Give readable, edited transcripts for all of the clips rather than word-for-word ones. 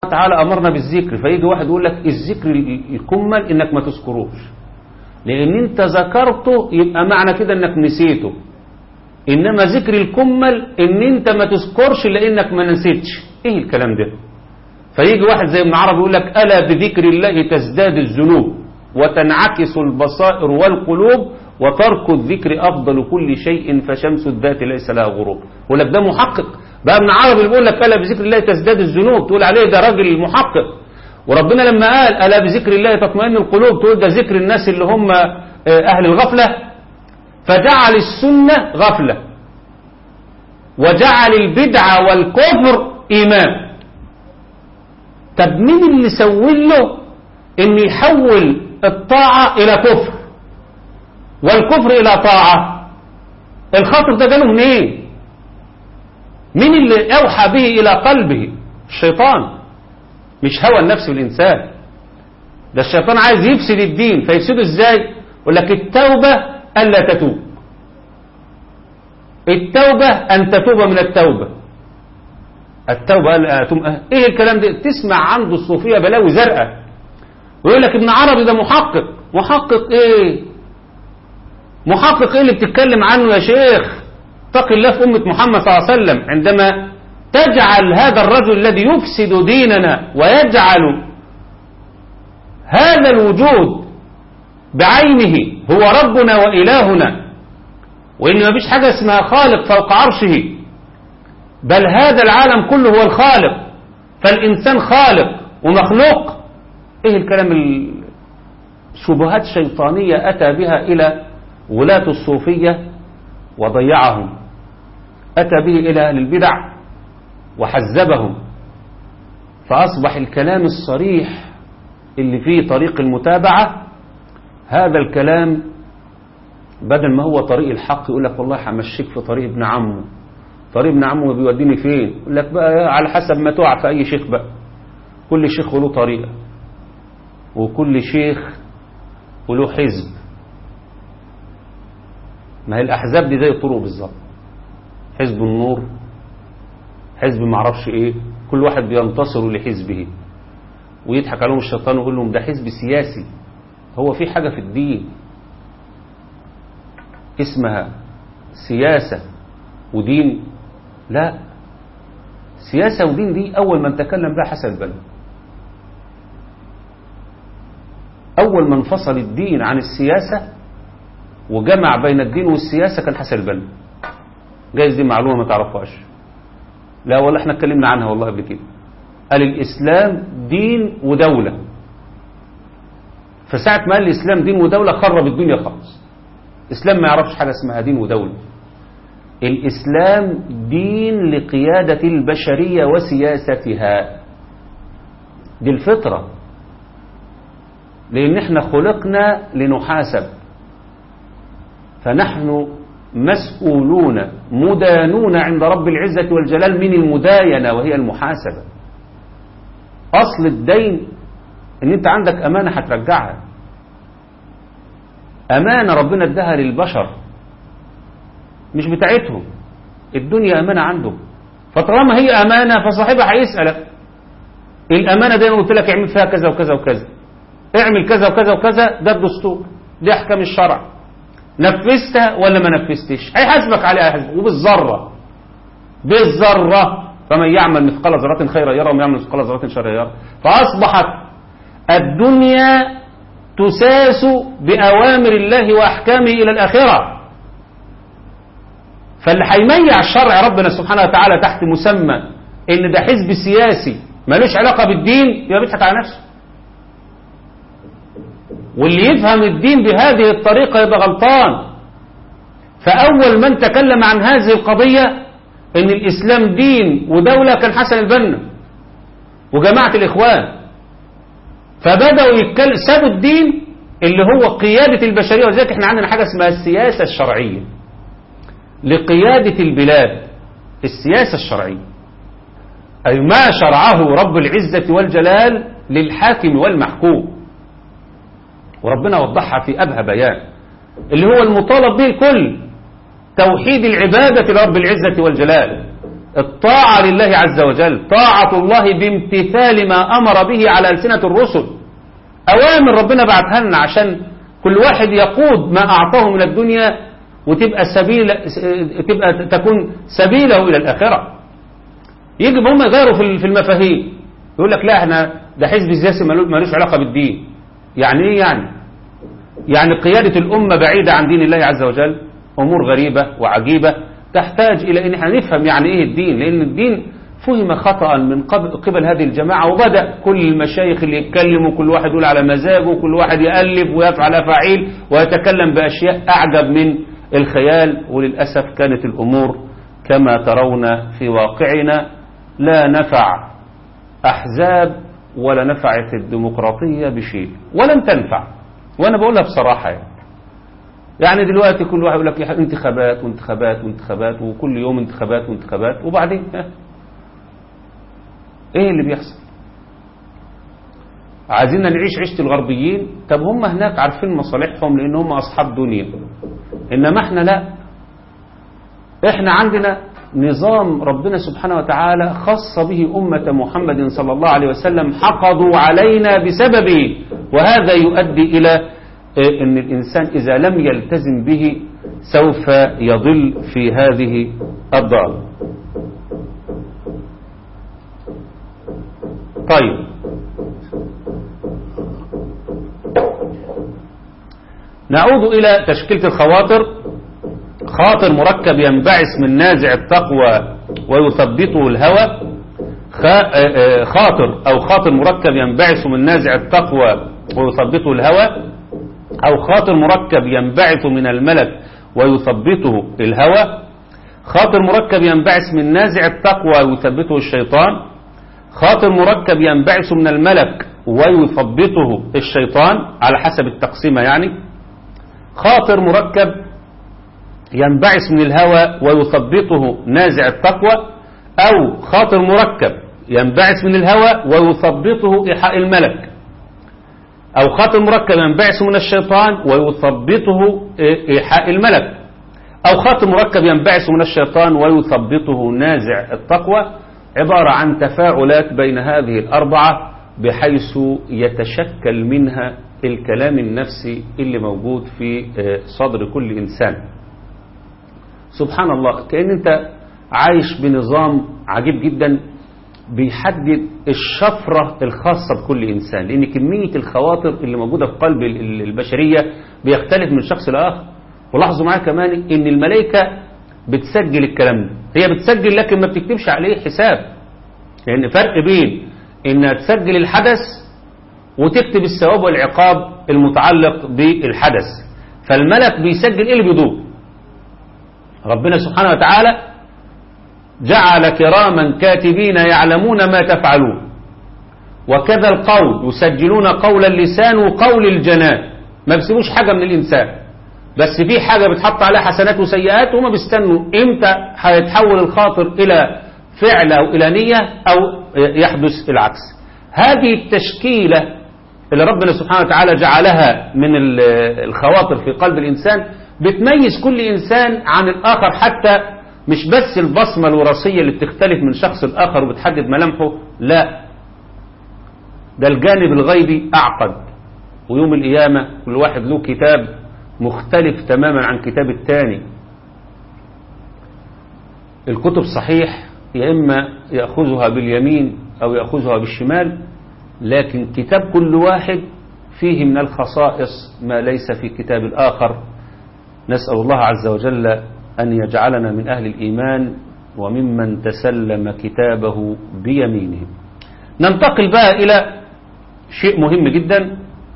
وتعالى أمرنا بالذكر، فيجي واحد يقول لك الذكر الكمل إنك ما تذكروش، لأن أنت ذكرته يبقى معنى كده إنك نسيته، إنما ذكر الكمل إن أنت ما تذكرش لأنك ما نسيتش. إيه الكلام ده؟ فيجي واحد زي ابن عربي يقول لك ألا بذكر الله تزداد الذنوب وتنعكس البصائر والقلوب وترك الذكر أفضل كل شيء فشمس الذات ليس لها غروب. يقول لك ده محقق بقى. ابن عربي بيقول لك ألا بذكر الله تزداد الذنوب، تقول عليه ده راجل محقق. وربنا لما قال ألا بذكر الله تطمئن القلوب، تقول ده ذكر الناس اللي هم أهل الغفلة. فجعل السنة غفلة وجعل البدعة والكفر إيمان. طب مين اللي سوي له إن يحول الطاعة إلى كفر والكفر إلى طاعة؟ الخاطر ده جاله منين؟ مين اللي أوحى به إلى قلبه؟ الشيطان، مش هوى النفس الإنسان. ده الشيطان عايز يفسد الدين، فيفسده إزاي؟ يقول لك التوبة ألا تتوب، التوبة أن تتوب من التوبة، التوبة ألا تتوب. إيه الكلام ده؟ تسمع عنده الصوفية بلاوي زرقاء، ويقول لك ابن عربي ده محقق. محقق إيه؟ محقق إيه اللي بتتكلم عنه يا شيخ؟ اتق الله في أمة محمد صلى الله عليه وسلم عندما تجعل هذا الرجل الذي يفسد ديننا ويجعل هذا الوجود بعينه هو ربنا وإلهنا، وإن ما فيش حاجة اسمها خالق فوق عرشه، بل هذا العالم كله هو الخالق، فالإنسان خالق ومخلوق. إيه الكلام الشبهات الشيطانية أتى بها إلى ولاة الصوفية وضيعهم، أتى به إلى أهل البدع وحزبهم، فأصبح الكلام الصريح اللي فيه طريق المتابعة هذا الكلام بدل ما هو طريق الحق يقول لك والله همشيك في طريق ابن عمه. طريق ابن عمه بيوديني فين؟ يقول لك بقى على حسب ما تقع في أي شيخ بقى. كل شيخ له طريقة، وكل شيخ وله حزب. ما هي الأحزاب دي زي الطرق بالظبط، حزب النور، حزب معرفش ايه، كل واحد بينتصر لحزبه ويضحك عليهم الشيطان ويقول لهم ده حزب سياسي. هو في حاجة في الدين اسمها سياسة ودين؟ لا، سياسة ودين دي أول من تكلم بها حسن البنا. أول من فصل الدين عن السياسة وجمع بين الدين والسياسة كان حسن البنا. جايز دي معلومة ما تعرفهاش. لا والله احنا اتكلمنا عنها والله قبل كده. قال الإسلام دين ودولة، فساعة ما قال الإسلام دين ودولة خرب الدنيا خالص. الإسلام ما يعرفش حاجة اسمها دين ودولة. الإسلام دين لقيادة البشرية وسياستها، دي الفطرة، لأن احنا خلقنا لنحاسب، فنحن مسؤولون مدانون عند رب العزة والجلال من المداينة وهي المحاسبة. أصل الدين ان انت عندك أمانة هترجعها، أمانة ربنا اداها للبشر مش بتاعتهم. الدنيا أمانة عنده، فطالما هي أمانة فصاحبها هيسألك. الأمانة دي أنا قلت لك اعمل فيها كذا وكذا وكذا، اعمل كذا وكذا وكذا، ده الدستور، دي أحكام الشرع، نفذتها ولا ما نفذتش؟ هيحاسبك عليها وبالذرة بالذرة. فمن يعمل مثقال ذرة خيرا يرى ومن يعمل مثقال ذرة شرا يرى. فأصبحت الدنيا تساس بأوامر الله وأحكامه إلى الآخرة. فاللي هيميع الشرع ربنا سبحانه وتعالى تحت مسمى إن ده حزب سياسي مالوش علاقة بالدين يبقى بيضحك على نفسه. واللي يفهم الدين بهذه الطريقة يبقى غلطان. فأول من تكلم عن هذه القضية إن الإسلام دين ودولة كان حسن البنا وجماعة الإخوان. فبدأوا سابوا الدين اللي هو قيادة البشرية. وذلك احنا عندنا حاجة اسمها السياسة الشرعية لقيادة البلاد. السياسة الشرعية أي ما شرعه رب العزة والجلال للحاكم والمحكوم، وربنا وضحها في أبهى بيان، اللي هو المطالب به الكل، توحيد العبادة لرب العزة والجلال الطاعة لله عز وجل، طاعة الله بامتثال ما أمر به على ألسنة الرسل، أوامر ربنا بعتها لنا عشان كل واحد يقود ما أعطاه من الدنيا وتبقى تكون سبيله إلى الآخرة. يجب هم يغيروا في المفاهيم، يقول لك لا احنا ده حزب سياسي ملوش علاقة بالدين. يعني ايه يعني قيادة الأمة بعيدة عن دين الله عز وجل؟ أمور غريبة وعجيبة تحتاج إلى أن احنا نفهم يعني ايه الدين، لأن الدين فهم خطأ من قبل هذه الجماعة، وبدأ كل المشايخ اللي يتكلموا كل واحد يقول على مزاجه، وكل واحد يألف ويفعل أفاعيل ويتكلم بأشياء أعجب من الخيال. وللأسف كانت الأمور كما ترون في واقعنا، لا نفع أحزاب ولا نفعت الديمقراطية بشيء ولن تنفع. وأنا بقولها بصراحة يعني دلوقتي كل واحد يقول لك انتخابات وانتخابات وانتخابات، وكل يوم انتخابات وانتخابات، وبعدين ايه اللي بيحصل؟ عايزين نعيش عيشة الغربيين. طب هم هناك عارفين مصالحهم لان هم اصحاب دنيا، انما احنا لا، احنا عندنا نظام ربنا سبحانه وتعالى خص به أمة محمد صلى الله عليه وسلم، حقدوا علينا بسببه، وهذا يؤدي إلى أن الإنسان إذا لم يلتزم به سوف يضل في هذه الضال. طيب، نعود إلى تشكيلة الخواطر. خاطر مركب ينبعث من نازع التقوى ويثبطه الهوى. خاطر مركب ينبعث من نازع التقوى ويثبطه الهوى، أو خاطر مركب ينبعث من الملك ويثبطه الهوى. خاطر مركب ينبعث من نازع التقوى ويثبطه الشيطان. خاطر مركب ينبعث من الملك ويثبطه الشيطان على حسب التقسيمة يعني. خاطر مركب ينبعث من الهوى ويثبطه نازع التقوى، أو خاطر مركب ينبعث من الهوى ويثبطه إيحاء الملك، أو خاطر مركب ينبعث من الشيطان ويثبطه إيحاء الملك، أو خاطر مركب ينبعث من الشيطان ويثبطه نازع التقوى. عبارة عن تفاعلات بين هذه الأربعة بحيث يتشكل منها الكلام النفسي اللي موجود في صدر كل إنسان. سبحان الله، كأن أنت عايش بنظام عجيب جدا بيحدد الشفرة الخاصة بكل إنسان، لأن كمية الخواطر اللي موجودة في قلب البشرية بيختلف من شخص لآخر. ولاحظوا معايا كمان إن الملائكة بتسجل الكلام ده، هي بتسجل لكن ما بتكتبش عليه حساب، لأن فرق بين إنها تسجل الحدث وتكتب الثواب والعقاب المتعلق بالحدث. فالملك بيسجل إيه اللي بيدور. ربنا سبحانه وتعالى جعل كراما كاتبين يعلمون ما تفعلون، وكذا القول يسجلون قول اللسان وقول الجنان، ما بيسيبوش حاجة من الإنسان، بس في حاجة بتحط عليها حسنات وسيئات، وما بيستنوا امتى هيتحول الخاطر إلى فعل أو إلى نية أو يحدث العكس. هذه التشكيلة اللي ربنا سبحانه وتعالى جعلها من الخواطر في قلب الإنسان بتميز كل إنسان عن الآخر، حتى مش بس البصمة الوراثية اللي بتختلف من شخص الآخر وبتحدد ملامحه، لا، ده الجانب الغيبي أعقد. ويوم القيامة كل واحد له كتاب مختلف تماما عن كتاب التاني. الكتب صحيح يا إما يأخذها باليمين أو يأخذها بالشمال، لكن كتاب كل واحد فيه من الخصائص ما ليس في كتاب الآخر. نسأل الله عز وجل أن يجعلنا من أهل الإيمان وممن تسلم كتابه بيمينه. ننتقل بقى إلى شيء مهم جدا،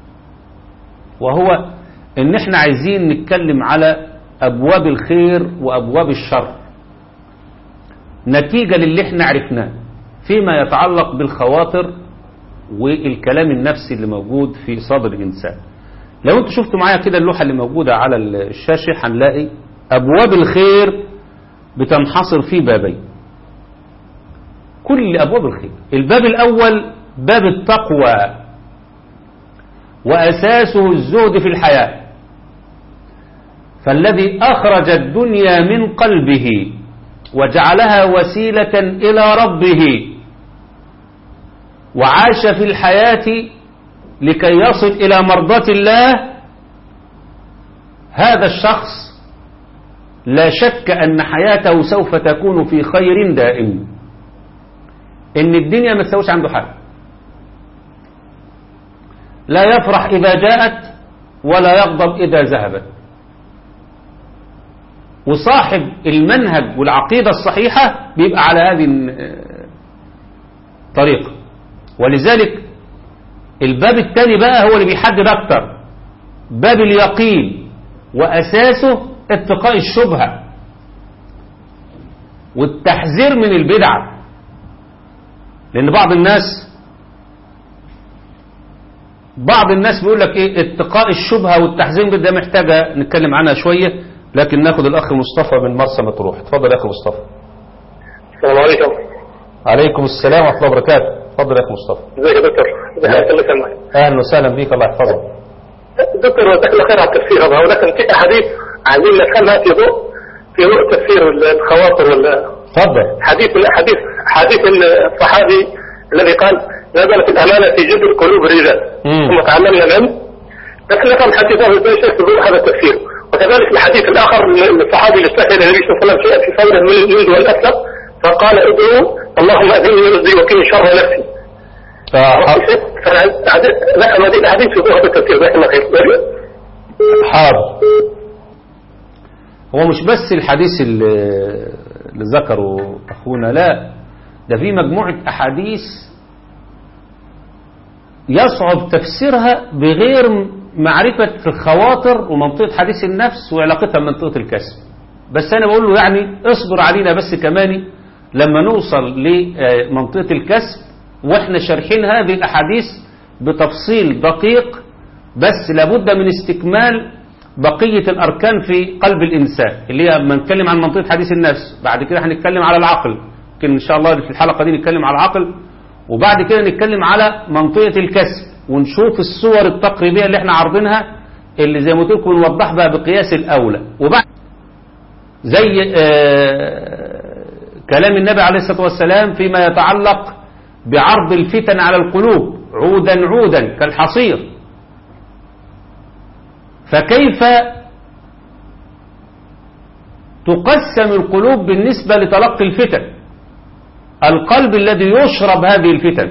وهو إن احنا عايزين نتكلم على أبواب الخير وأبواب الشر نتيجة للي احنا عرفناه فيما يتعلق بالخواطر والكلام النفسي اللي موجود في صدر الإنسان. لو انتوا شفتوا معايا كده اللوحة اللي موجودة على الشاشة هنلاقي أبواب الخير بتنحصر في بابين. كل أبواب الخير، الباب الأول باب التقوى وأساسه الزهد في الحياة، فالذي أخرج الدنيا من قلبه وجعلها وسيلة إلى ربه وعاش في الحياة لكي يصل إلى مرضاة الله، هذا الشخص لا شك أن حياته سوف تكون في خير دائم، إن الدنيا ما تسويش عنده حاجة، لا يفرح إذا جاءت ولا يغضب إذا ذهبت. وصاحب المنهج والعقيدة الصحيحة بيبقى على هذه الطريقة. ولذلك الباب الثاني بقى هو اللي بيحدد أكتر، باب اليقين، وأساسه اتقاء الشبهة والتحذير من البدع. لأن بعض الناس بيقول لك ايه اتقاء الشبهة والتحذير من ده محتاجة نتكلم عنها شوية، لكن ناخد الأخ مصطفى من مرسى مطروح. اتفضل يا أخي مصطفى. السلام عليكم. عليكم السلام ورحمة الله وبركاته. اتفضل يا أخي مصطفى. ازيك يا دكتور؟ أهلا وسهلا بيك، الله يحفظك. دكتور جزاك الله خير على التفسير هذا، ولكن في أحاديث عايزين نفهمها في ضوء تفسير الخواطر اتفضل. حديث الصحابي الذي قال نزلت الأمانة في جذر قلوب الرجال ثم تعلمنا منه، لكن نفهم حديثه ازاي في ضوء هذا التفسير. وكذلك الحديث الآخر الصحابي اللي استشهد النبي صلى الله عليه وسلم شيئا في ثوره من الجلد والأسلم فقال ادعوا اللهم أذني ورزقي وكني شر نفسي. نفهم هذه الحديث في ضوء هذا التفسير. جزاك الله خير. حاضر. هو مش بس الحديث اللي ذكره أخونا، لا ده في مجموعة أحاديث يصعب تفسيرها بغير معرفة الخواطر ومنطقة حديث النفس وعلاقتها بمنطقة الكسب. بس أنا بقول له يعني اصبر علينا بس كمان لما نوصل لمنطقة الكسب وإحنا شارحين هذه الأحاديث بتفصيل دقيق، بس لابد من استكمال بقية الأركان في قلب الإنسان اللي هي لما نتكلم عن منطقة حديث النفس. بعد كده هنتكلم على العقل، يمكن إن شاء الله في الحلقة دي نتكلم على العقل، وبعد كده نتكلم على منطقة الكسب ونشوف الصور التقريبية اللي احنا عارضينها اللي زي ما قلت لكم نوضح بقى بقياس الأولى. وبعد زي كلام النبي عليه الصلاة والسلام فيما يتعلق بعرض الفتن على القلوب عودا عودا كالحصير. فكيف تقسم القلوب بالنسبة لتلقي الفتن؟ القلب الذي يشرب هذه الفتن،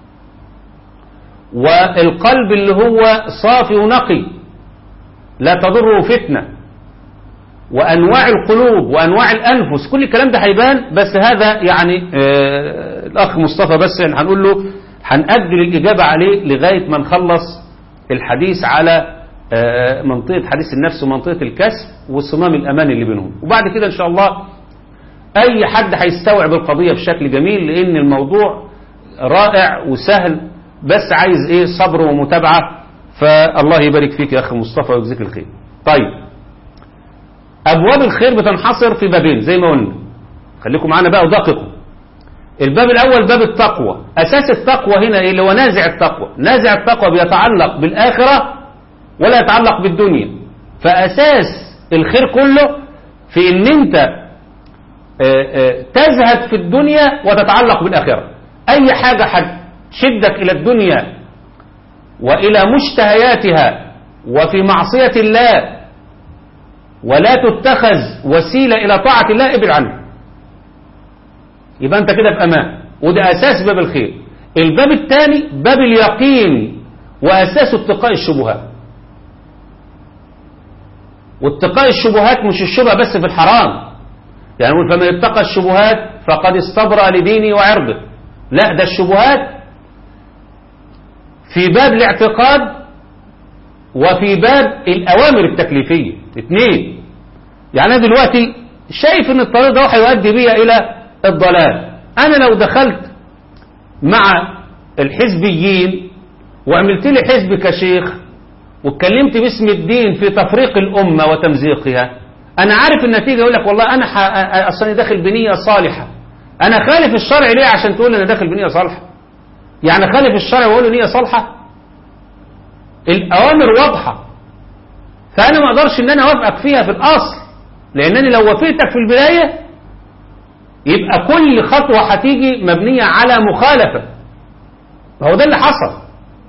والقلب اللي هو صافي ونقي لا تضره فتنة، وأنواع القلوب وأنواع الأنفس، كل الكلام ده هيبان. بس هذا يعني الأخ مصطفى بس هنقول له هنأجل الإجابة عليه لغاية ما نخلص الحديث على منطقة حديث النفس ومنطقة الكسب والصمام الأمان اللي بينهم، وبعد كده إن شاء الله أي حد هيستوعب القضية بشكل جميل، لأن الموضوع رائع وسهل بس عايز إيه صبر ومتابعة. فالله يبارك فيك يا أخي مصطفى ويجزيك الخير. طيب أبواب الخير بتنحصر في بابين زي ما قلنا، خليكم معانا بقى ودققوا. الباب الأول باب التقوى. أساس التقوى هنا إيه؟ اللي هو نازع التقوى. نازع التقوى بيتعلق بالآخرة ولا يتعلق بالدنيا. فأساس الخير كله في إن أنت تزهد في الدنيا وتتعلق بالآخرة. أي حاجة هتشدك إلى الدنيا وإلى مشتهياتها وفي معصية الله ولا تتخذ وسيلة إلى طاعة الله ابعد عنها، يبقى أنت كده في أمان. وده أساس باب الخير. الباب الثاني باب اليقين، وأساس اتقاء الشبهات. واتقاء الشبهات مش الشبهة بس في الحرام، يعني نقول فمن اتقى الشبهات فقد استبرأ لدينه وعرضه، لا ده الشبهات في باب الاعتقاد وفي باب الأوامر التكليفية، اثنين. يعني أنا دلوقتي شايف ان الطريق ده هيؤدي بي إلى الضلال. أنا لو دخلت مع الحزبيين وعملت لي حزب كشيخ واتكلمت باسم الدين في تفريق الأمة وتمزيقها، أنا عارف النتيجة. يقول لك والله أنا أصلا داخل بنية صالحة. أنا خالف الشرع ليه عشان تقول أنا داخل بنية صالحة؟ يعني خالف الشرع وأقول له نية صالحة؟ الأوامر واضحة، فأنا ما أقدرش إن أنا أوافقك فيها في الأصل، لأنني لو وافقتك في البداية يبقى كل خطوة هتيجي مبنية على مخالفة. هو ده اللي حصل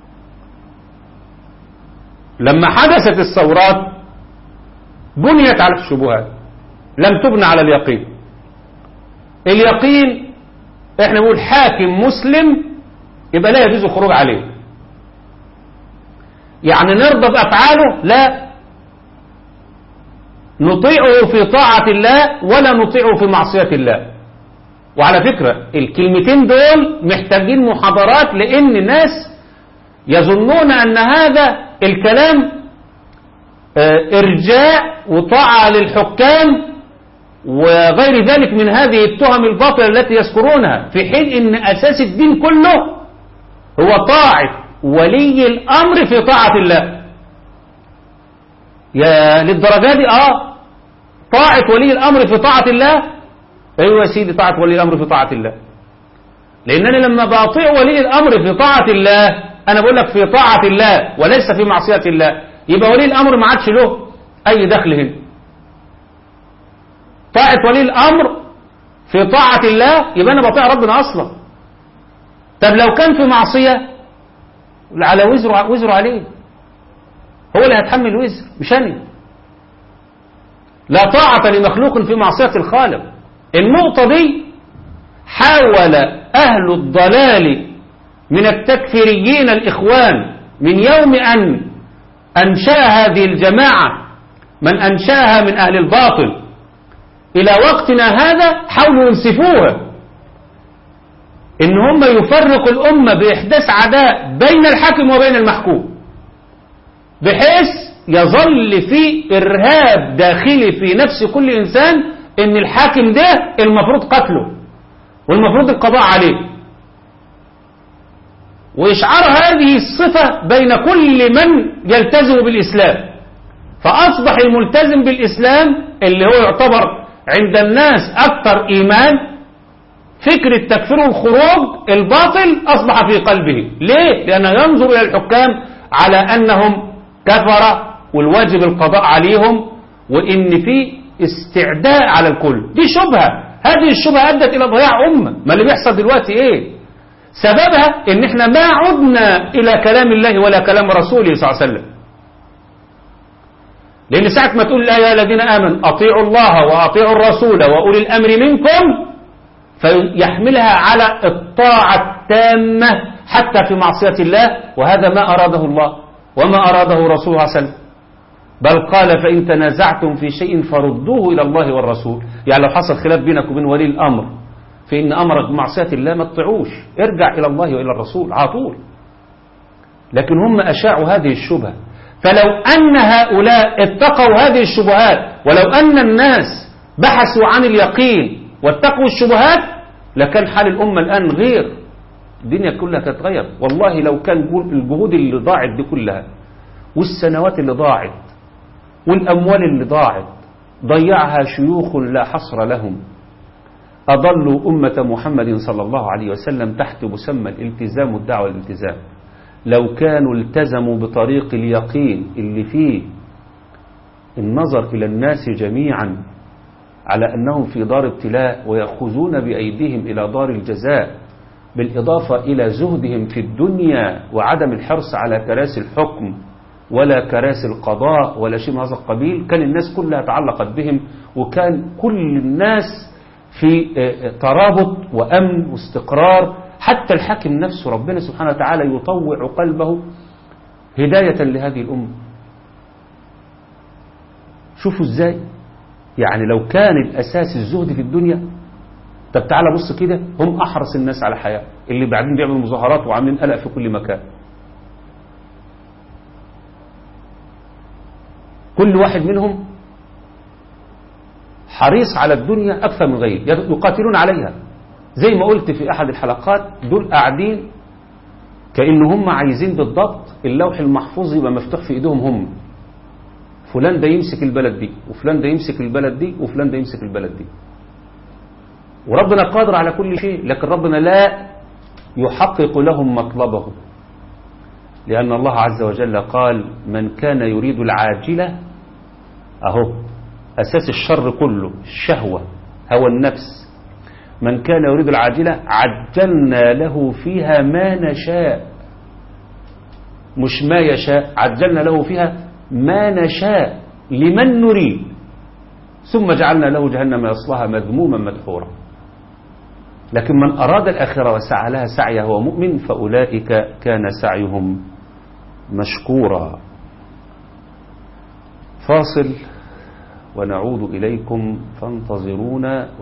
لما حدثت الثورات، بنيت على الشبهات لم تبنى على اليقين. اليقين احنا نقول حاكم مسلم يبقى لا يجوز الخروج عليه، يعني نرضى بأفعاله، لا نطيعه في طاعة الله ولا نطيعه في معصية الله. وعلى فكرة الكلمتين دول محتاجين محاضرات، لأن الناس يظنون أن هذا الكلام إرجاء وطاعة للحكام وغير ذلك من هذه التهم الباطلة التي يذكرونها، في حين أن أساس الدين كله هو طاعة ولي الأمر في طاعة الله. يا للدرجة دي طاعة ولي الأمر في طاعة الله. أيوة يا سيدي، طاعة ولي الأمر في طاعة الله، لأنني لما بأطيع ولي الأمر في طاعة الله أنا بقول لك في طاعة الله وليس في معصية الله، يبقى ولي الأمر ما عادش له أي دخل هنا. طاعة ولي الأمر في طاعة الله يبقى أنا بطيع ربنا أصلا. طب لو كان في معصية على وزره عليه، هو اللي هيتحمل الوزر مش أنا. لا طاعة لمخلوق في معصية الخالق. النقطة دي حاول أهل الضلال من التكفيريين الإخوان من يوم أن أنشأ هذه الجماعة من أنشأها من أهل الباطل إلى وقتنا هذا، حاولوا ينسفوها إن هم يفرقوا الأمة بإحداث عداء بين الحاكم وبين المحكوم، بحيث يظل في إرهاب داخلي في نفس كل إنسان إن الحاكم ده المفروض قتله والمفروض القضاء عليه، وإشعار هذه الصفة بين كل من يلتزم بالإسلام. فأصبح الملتزم بالإسلام اللي هو يعتبر عند الناس أكثر إيمان، فكر التكفير والخروج الباطل أصبح في قلبه. ليه؟ لأنه ينظر إلى الحكام على أنهم كفرة والواجب القضاء عليهم، وإن في استعداء على الكل. دي شبهة، هذه الشبهة أدت إلى ضياع أمة. ما اللي بيحصل دلوقتي إيه؟ سببها إن إحنا ما عدنا إلى كلام الله ولا كلام رسوله صلى الله عليه وسلم. لأن ساعة ما تقول يا الذين آمنوا أطيعوا الله وأطيعوا الرسول وأولي الأمر منكم، فيحملها على الطاعة التامة حتى في معصية الله، وهذا ما أراده الله وما أراده رسوله صلى الله عليه وسلم. بل قال فإن تنازعتم في شيء فردوه إلى الله والرسول. يعني لو حصل خلاف بينك وبين ولي الأمر في إن أمرك بمعصية الله ما تطيعوش، ارجع إلى الله وإلى الرسول على طول. لكن هم أشاعوا هذه الشبهة. فلو أن هؤلاء اتقوا هذه الشبهات، ولو أن الناس بحثوا عن اليقين واتقوا الشبهات، لكان حال الأمة الآن غير. الدنيا كلها تتغير. والله لو كان الجهود اللي ضاعت دي كلها والسنوات اللي ضاعت والأموال اللي ضاعت ضيعها شيوخ لا حصر لهم، أضلوا أمة محمد صلى الله عليه وسلم تحت مسمى الالتزام والدعوة الالتزام. لو كانوا التزموا بطريق اليقين اللي فيه النظر إلى الناس جميعا على أنهم في دار ابتلاء ويأخذون بأيديهم إلى دار الجزاء، بالإضافة إلى زهدهم في الدنيا وعدم الحرص على كراسي الحكم ولا كراسي القضاء ولا شيء من هذا القبيل، كان الناس كلها تعلقت بهم، وكان كل الناس في ترابط وأمن واستقرار. حتى الحاكم نفسه ربنا سبحانه وتعالى يطوع قلبه هداية لهذه الأمة. شوفوا ازاي، يعني لو كان الأساس الزهد في الدنيا، طب تعالى بص كده، هم أحرص الناس على حياة، اللي بعدين بيعملوا مظاهرات وعاملين قلق في كل مكان. كل واحد منهم حريص على الدنيا أكثر من غيره، يقاتلون عليها. زي ما قلت في أحد الحلقات، دول قاعدين كأنهم عايزين بالضبط اللوح المحفوظ يبقى مفتوح في إيدهم هم. فلان ده يمسك البلد دي، وفلان ده يمسك البلد دي، وفلان ده يمسك البلد دي. وربنا قادر على كل شيء، لكن ربنا لا يحقق لهم مطلبه، لأن الله عز وجل قال من كان يريد العاجلة، أهو أساس الشر كله الشهوة، هوى النفس، من كان يريد العاجلة عجلنا له فيها ما نشاء، مش ما يشاء، عجلنا له فيها ما نشاء لمن نريد ثم جعلنا له جهنم يصلها مذموما مدحورا. لكن من أراد الآخرة وسعى لها سعيها وهو مؤمن فأولئك كان سعيهم مشكورا. فاصل ونعود إليكم فانتظرونا.